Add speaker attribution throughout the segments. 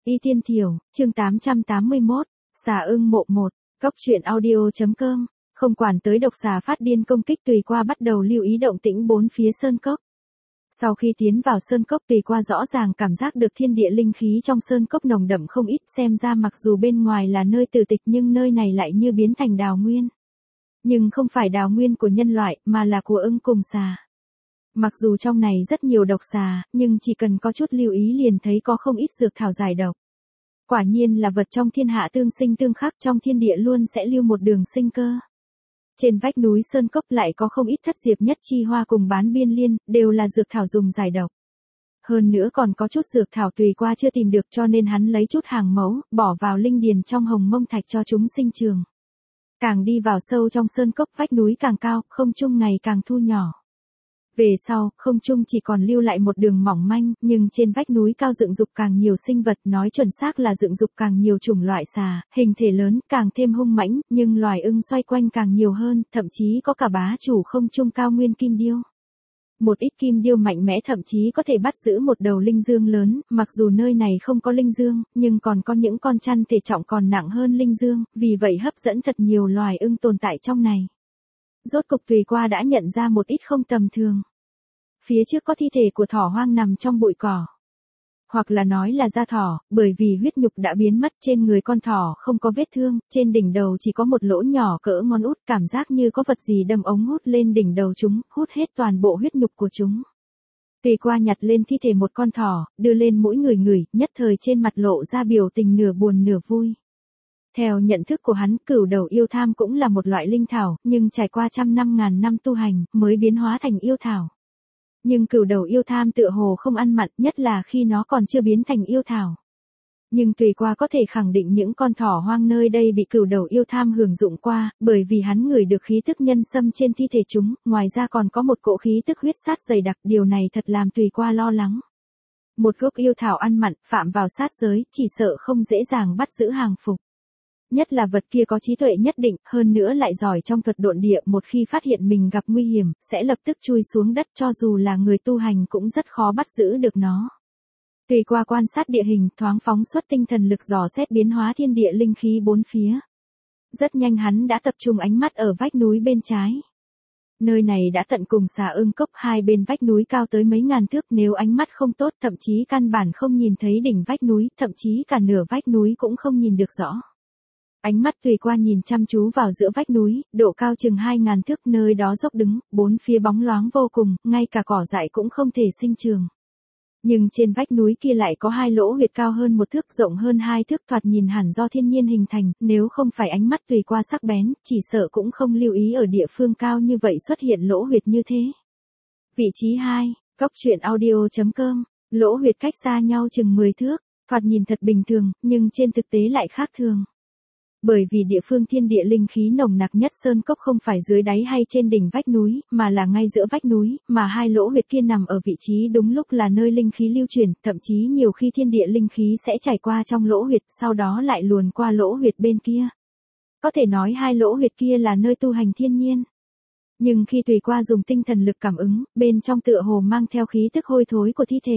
Speaker 1: Y Tiên Thiểu, chương 881, Xà Ưng Mộ 1, Cốc truyện audio.com, không quản tới độc xà phát điên công kích Tùy Qua bắt đầu lưu ý động tĩnh bốn phía sơn cốc. Sau khi tiến vào sơn cốc Tùy Qua rõ ràng cảm giác được thiên địa linh khí trong sơn cốc nồng đậm không ít, xem ra mặc dù bên ngoài là nơi tử tịch nhưng nơi này lại như biến thành đào nguyên. Nhưng không phải đào nguyên của nhân loại mà là của ưng cùng xà. Mặc dù trong này rất nhiều độc xà, nhưng chỉ cần có chút lưu ý liền thấy có không ít dược thảo giải độc. Quả nhiên là vật trong thiên hạ tương sinh tương khắc, trong thiên địa luôn sẽ lưu một đường sinh cơ. Trên vách núi sơn cốc lại có không ít thất diệp nhất chi hoa cùng bán biên liên, đều là dược thảo dùng giải độc. Hơn nữa còn có chút dược thảo Tùy Qua chưa tìm được cho nên hắn lấy chút hàng mẫu, bỏ vào linh điền trong hồng mông thạch cho chúng sinh trường. Càng đi vào sâu trong sơn cốc vách núi càng cao, không trung ngày càng thu nhỏ. Về sau, không trung chỉ còn lưu lại một đường mỏng manh, nhưng trên vách núi cao dựng dục càng nhiều sinh vật, nói chuẩn xác là dựng dục càng nhiều chủng loại xà, hình thể lớn, càng thêm hung mãnh, nhưng loài ưng xoay quanh càng nhiều hơn, thậm chí có cả bá chủ không trung cao nguyên kim điêu. Một ít kim điêu mạnh mẽ thậm chí có thể bắt giữ một đầu linh dương lớn, mặc dù nơi này không có linh dương, nhưng còn có những con chăn thể trọng còn nặng hơn linh dương, vì vậy hấp dẫn thật nhiều loài ưng tồn tại trong này. Rốt cục Tùy Qua đã nhận ra một ít không tầm thường. Phía trước có thi thể của thỏ hoang nằm trong bụi cỏ. Hoặc là nói là da thỏ, bởi vì huyết nhục đã biến mất, trên người con thỏ không có vết thương, trên đỉnh đầu chỉ có một lỗ nhỏ cỡ ngón út, cảm giác như có vật gì đâm ống hút lên đỉnh đầu chúng, hút hết toàn bộ huyết nhục của chúng. Tùy Qua nhặt lên thi thể một con thỏ, đưa lên mũi người ngửi, nhất thời trên mặt lộ ra biểu tình nửa buồn nửa vui. Theo nhận thức của hắn, cửu đầu yêu tham cũng là một loại linh thảo, nhưng trải qua trăm năm ngàn năm tu hành, mới biến hóa thành yêu thảo. Nhưng cửu đầu yêu tham tựa hồ không ăn mặn, nhất là khi nó còn chưa biến thành yêu thảo. Nhưng Tùy Qua có thể khẳng định những con thỏ hoang nơi đây bị cửu đầu yêu tham hưởng dụng qua, bởi vì hắn ngửi được khí tức nhân sâm trên thi thể chúng, ngoài ra còn có một cỗ khí tức huyết sát dày đặc, điều này thật làm Tùy Qua lo lắng. Một gốc yêu thảo ăn mặn, phạm vào sát giới, chỉ sợ không dễ dàng bắt giữ hàng phục. Nhất là vật kia có trí tuệ nhất định, hơn nữa lại giỏi trong thuật độn địa, một khi phát hiện mình gặp nguy hiểm, sẽ lập tức chui xuống đất, cho dù là người tu hành cũng rất khó bắt giữ được nó. Tùy Qua quan sát địa hình, thoáng phóng xuất tinh thần lực dò xét biến hóa thiên địa linh khí bốn phía. Rất nhanh hắn đã tập trung ánh mắt ở vách núi bên trái. Nơi này đã tận cùng Xà Ưng Cốc, hai bên vách núi cao tới mấy ngàn thước, nếu ánh mắt không tốt thậm chí căn bản không nhìn thấy đỉnh vách núi, thậm chí cả nửa vách núi cũng không nhìn được rõ. Ánh mắt Tùy Qua nhìn chăm chú vào giữa vách núi, độ cao chừng 2000 thước, nơi đó dốc đứng, bốn phía bóng loáng vô cùng, ngay cả cỏ dại cũng không thể sinh trường. Nhưng trên vách núi kia lại có hai lỗ huyệt cao hơn một thước, rộng hơn 2 thước, thoạt nhìn hẳn do thiên nhiên hình thành, nếu không phải ánh mắt Tùy Qua sắc bén, chỉ sợ cũng không lưu ý ở địa phương cao như vậy xuất hiện lỗ huyệt như thế. Vị trí 2, Cốc truyện audio.com, lỗ huyệt cách xa nhau chừng 10 thước, thoạt nhìn thật bình thường, nhưng trên thực tế lại khác thường. Bởi vì địa phương thiên địa linh khí nồng nặc nhất sơn cốc không phải dưới đáy hay trên đỉnh vách núi, mà là ngay giữa vách núi, mà hai lỗ huyệt kia nằm ở vị trí đúng lúc là nơi linh khí lưu chuyển, thậm chí nhiều khi thiên địa linh khí sẽ trải qua trong lỗ huyệt, sau đó lại luồn qua lỗ huyệt bên kia. Có thể nói hai lỗ huyệt kia là nơi tu hành thiên nhiên. Nhưng khi Tùy Qua dùng tinh thần lực cảm ứng, bên trong tựa hồ mang theo khí tức hôi thối của thi thể.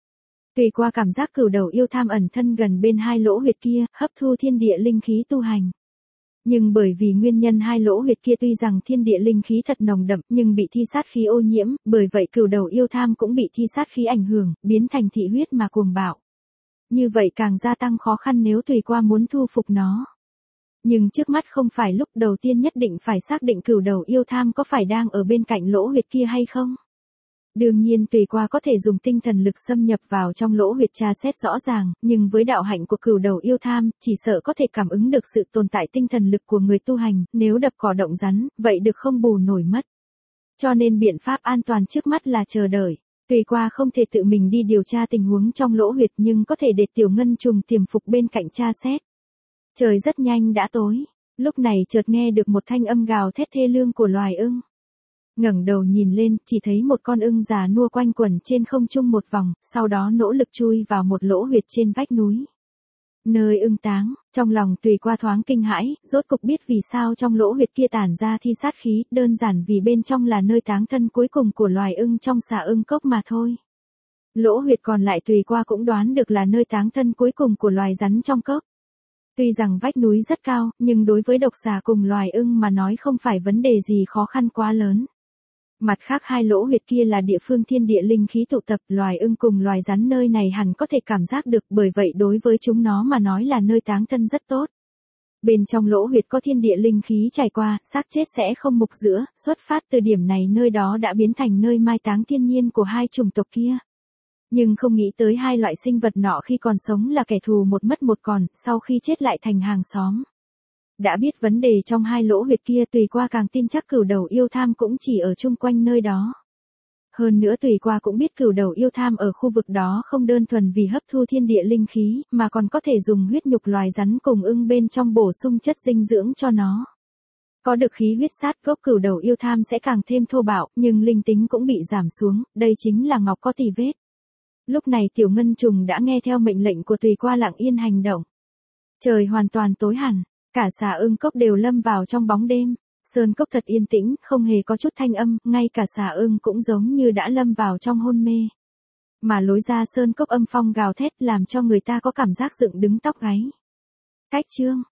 Speaker 1: Tùy Qua cảm giác cửu đầu yêu tham ẩn thân gần bên hai lỗ huyệt kia, hấp thu thiên địa linh khí tu hành. Nhưng bởi vì nguyên nhân hai lỗ huyệt kia tuy rằng thiên địa linh khí thật nồng đậm, nhưng bị thi sát khí ô nhiễm, bởi vậy cửu đầu yêu tham cũng bị thi sát khí ảnh hưởng, biến thành thị huyết mà cuồng bạo. Như vậy càng gia tăng khó khăn nếu Tùy Qua muốn thu phục nó. Nhưng trước mắt không phải lúc, đầu tiên nhất định phải xác định cửu đầu yêu tham có phải đang ở bên cạnh lỗ huyệt kia hay không. Đương nhiên Tùy Qua có thể dùng tinh thần lực xâm nhập vào trong lỗ huyệt tra xét rõ ràng, nhưng với đạo hạnh của cửu đầu yêu tham, chỉ sợ có thể cảm ứng được sự tồn tại tinh thần lực của người tu hành, nếu đập cỏ động rắn, vậy được không bù nổi mất. Cho nên biện pháp an toàn trước mắt là chờ đợi. Tùy Qua không thể tự mình đi điều tra tình huống trong lỗ huyệt nhưng có thể để Tiểu Ngân Trùng tiềm phục bên cạnh tra xét. Trời rất nhanh đã tối, lúc này chợt nghe được một thanh âm gào thét thê lương của loài ưng. Ngẩng đầu nhìn lên, chỉ thấy một con ưng già nua quanh quẩn trên không trung một vòng, sau đó nỗ lực chui vào một lỗ huyệt trên vách núi. Nơi ưng táng, trong lòng Tùy Qua thoáng kinh hãi, rốt cục biết vì sao trong lỗ huyệt kia tản ra thi sát khí, đơn giản vì bên trong là nơi táng thân cuối cùng của loài ưng trong Xà Ưng Cốc mà thôi. Lỗ huyệt còn lại Tùy Qua cũng đoán được là nơi táng thân cuối cùng của loài rắn trong cốc. Tuy rằng vách núi rất cao, nhưng đối với độc xà cùng loài ưng mà nói không phải vấn đề gì khó khăn quá lớn. Mặt khác hai lỗ huyệt kia là địa phương thiên địa linh khí tụ tập, loài ưng cùng loài rắn nơi này hẳn có thể cảm giác được, bởi vậy đối với chúng nó mà nói là nơi táng thân rất tốt. Bên trong lỗ huyệt có thiên địa linh khí trải qua, xác chết sẽ không mục giữa, xuất phát từ điểm này nơi đó đã biến thành nơi mai táng thiên nhiên của hai chủng tộc kia. Nhưng không nghĩ tới hai loại sinh vật nọ khi còn sống là kẻ thù một mất một còn, sau khi chết lại thành hàng xóm. Đã biết vấn đề trong hai lỗ huyệt kia Tùy Qua càng tin chắc cửu đầu yêu tham cũng chỉ ở chung quanh nơi đó. Hơn nữa Tùy Qua cũng biết cửu đầu yêu tham ở khu vực đó không đơn thuần vì hấp thu thiên địa linh khí, mà còn có thể dùng huyết nhục loài rắn cùng ưng bên trong bổ sung chất dinh dưỡng cho nó. Có được khí huyết sát gốc cửu đầu yêu tham sẽ càng thêm thô bạo, nhưng linh tính cũng bị giảm xuống, đây chính là ngọc có tì vết. Lúc này Tiểu Ngân Trùng đã nghe theo mệnh lệnh của Tùy Qua lặng yên hành động. Trời hoàn toàn tối hẳn, cả xà ưng cốc đều lâm vào trong bóng đêm. Sơn cốc thật yên tĩnh, không hề có chút thanh âm, ngay cả xà ưng cũng giống như đã lâm vào trong hôn mê. Mà lối ra sơn cốc âm phong gào thét làm cho người ta có cảm giác dựng đứng tóc gáy. Cách chương